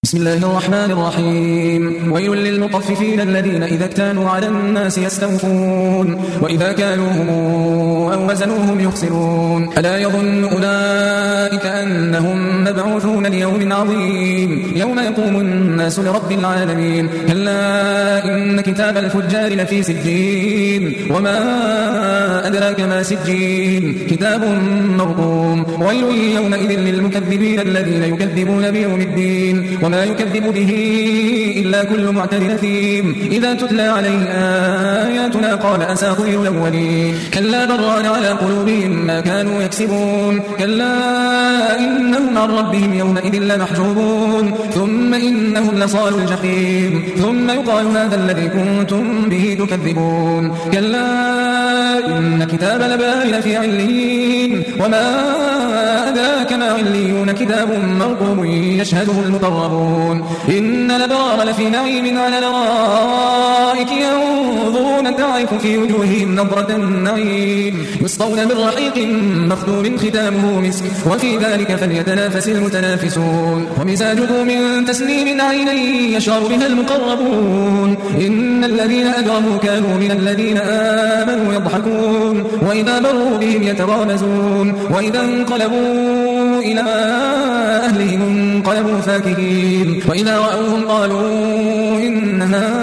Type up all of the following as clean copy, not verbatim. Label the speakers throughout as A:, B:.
A: بسم الله الرحمن الرحيم. ويل للمطففين الذين إذا اكتالوا على الناس يستوفون وإذا كالوهم أو وزنوهم يخسرون. ألا يظن أولئك أنهم مبعوثون ليوم عظيم يوم يقوم الناس لرب العالمين. كلا إن كتاب الفجار لفي سجين وما أدراك ما سجين كتاب مرقوم. ويل يومئذ للمكذبين الذين يكذبون بيوم الدين وما يكذب به إلا كل معتد أثيم إذا تتلى عليه آياتنا قال أساطير الأولين. كلا بران على قلوبهم ما كانوا يكسبون. كلا إنهم عن ربهم يومئذ لمحجوبون ثم إنهم لصالوا الجحيم ثم يقال هذا الذي كنتم به تكذبون. كلا إن كتاب الأبرار لفي عليين وما أدراك ما عليون كتاب مرقوم يشهده المقربون. إن الأبرار لفي نعيم على الأرائك ينظرون تعرف في وجوههم نظرة النعيم يسقون من رحيق مختوم ختامه مسك وفي ذلك فليتنافس المتنافسون. ومزاجه من تسنيم عينا يشرب بها المقربون. إن الذين أجرموا كانوا من الذين آمنوا يضحكون وإذا مروا بهم يتغامزون وإذا انقلبوا إلى أهلهم انقلبوا فاكهين وإذا رأوهم قالوا إن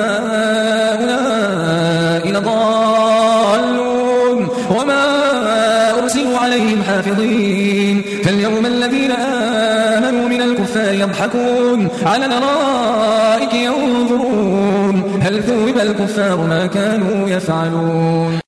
A: هؤلاء لضالون وما أرسلوا عليهم حافظين. فاليوم الذين آمنوا من الكفار يضحكون على الأرائك ينظرون هل ثوب الكفار ما كانوا يفعلون.